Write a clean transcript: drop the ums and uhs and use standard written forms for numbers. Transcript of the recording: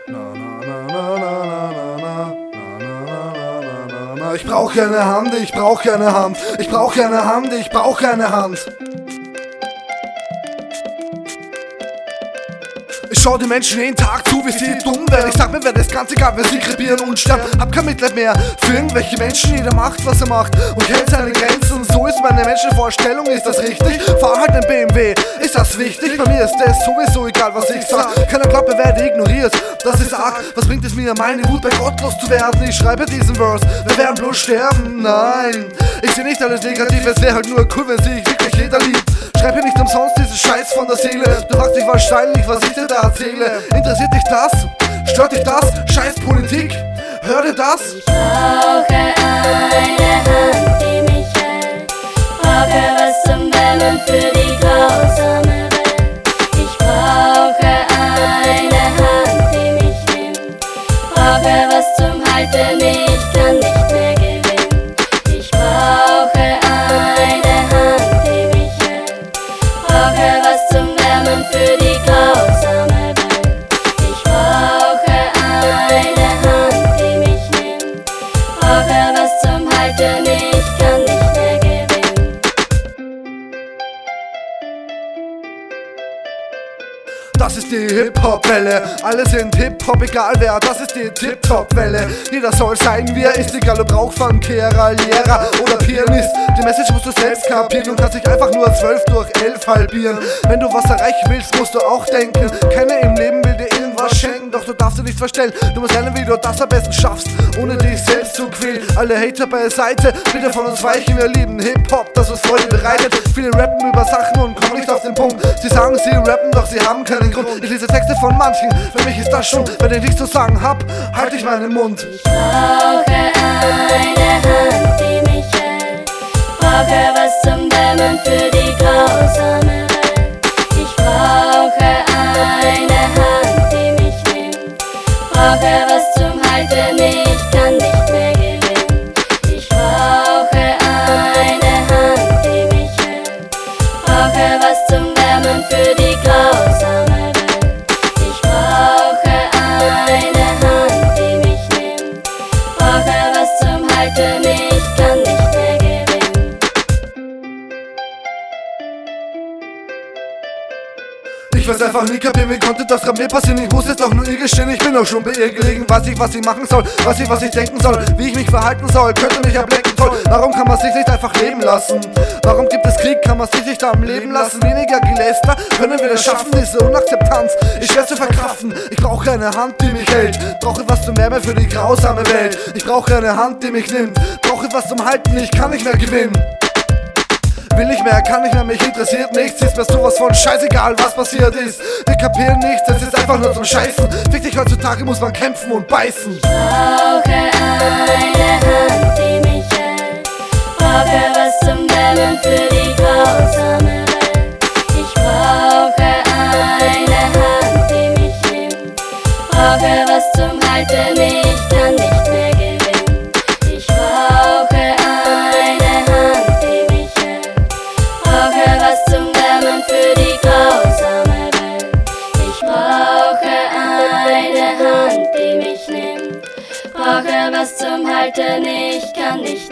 Ich brauch keine Hand, ich brauch keine Hand. Ich brauch keine Hand, ich brauch keine Hand. Ich schau den Menschen jeden Tag zu, wie sie dumm werden. Ich sag mir, wer das Ganze gab, wenn sie krepieren und sterben. Hab kein Mitleid mehr für irgendwelche Menschen. Jeder macht, was er macht und kennt seine Grenzen. So ist meine Menschenvorstellung, ist das richtig? Fahr halt ein BMW, ist das wichtig? Bei mir ist das sowieso egal, was ich sag. Keiner glaubt, er werde ignoriert, das ist arg. Was bringt es mir, meine Wut bei Gott loszuwerden? Ich schreibe diesen Verse, wir werden bloß sterben. Nein, ich seh nicht alles negativ, es wäre halt nur cool, wenn sich wirklich jeder liebt. Schreib hier nicht umsonst diesen Scheiß von der Seele. Du fragst dich wahrscheinlich, was ich dir da erzähle. Interessiert dich das? Stört dich das? Scheiß Politik? Hör dir das? Ich brauche eine Hand, die mich hält. Brauche was zum Wärmen für die grausame Welt. Ich brauche eine Hand, die mich nimmt. Brauche was zum Halten, ich kann nicht mehr gewinnen. Ich brauche eine Hand, die mich hält. Brauche was zum Wärmen für die grausame Welt. Ich brauche eine Hand, die mich nimmt. Brauche was zum Halten, ich kann nicht mehr gewinnen. Das ist die Hip-Hop-Welle, alle sind Hip-Hop, egal wer, das ist die Tip-Top-Welle. Jeder soll sein, wie er ist, egal ob Rauchfangkehrer, Lehrer oder Pianist. Die Message musst du selbst kapieren und kannst dich einfach nur 12 durch 11 halbieren. Wenn du was erreichen willst, musst du auch denken. Keiner im Leben will dir irgendwas schenken, doch du darfst dir nicht verstellen. Du musst lernen, wie du das am besten schaffst, ohne dich selbst zu quälen. Alle Hater beiseite, bitte von uns weichen, wir lieben Hip-Hop, das uns Freude bereitet. Viele rappen über Sachen und kommen nicht auf den Punkt. Sie sagen, sie rappen, doch sie haben keinen Grund. Ich lese Texte von manchen, für mich ist das schon. Wenn ich nichts zu sagen hab, halte ich meinen Mund. Ich brauche eine Hand, die mich hält. Brauche was zum Wärmen für die grausame Welt. Ich brauche eine Hand, die mich nimmt. Brauche was zum Halten, ich kann nicht mehr gewinnen. Ich brauche eine Hand, die mich hält. Brauche was zum Wärmen für die grausame Welt. Ich brauche eine Hand, die mich nimmt. Brauche was zum Halten, ich kann nicht mehr gewinnen. Ich weiß einfach nie kapieren, wie konnte das mir passieren. Ich muss jetzt auch nur ihr gestehen, ich bin auch schon bei ihr gelegen. Weiß ich, was ich machen soll, weiß ich, was ich denken soll, wie ich mich verhalten soll, könnte mich ablenken, toll. Warum kann man sich nicht einfach leben lassen? Warum gibt es Krieg, kann man sich nicht am Leben lassen? Weniger Geläster, können wir das schaffen, diese Unakzeptanz ist schwer zu verkraften. Ich brauche eine Hand, die mich hält, brauche was zum Wärme für die grausame Welt. Ich brauche eine Hand, die mich nimmt, brauche was zum Halten, ich kann nicht mehr gewinnen. Will nicht mehr, kann nicht mehr, mich interessiert nichts. Ist mir sowas von scheißegal, was passiert ist. Wir kapieren nichts, das ist einfach nur zum Scheißen. Fick dich, heutzutage muss man kämpfen und beißen. Ich brauche eine Hand, die mich hält. Brauche was zum Wärmen für die grausame Welt. Ich brauche eine Hand, die mich nimmt. Brauche was zum Halten, ich kann nicht mehr gewinnen. Ich brauche eine Hand, die mich hält. Brauche was zum Wärmen für die grausame Welt. Ich brauche eine Hand, die mich nimmt. Brauche was zum Halten, ich kann nicht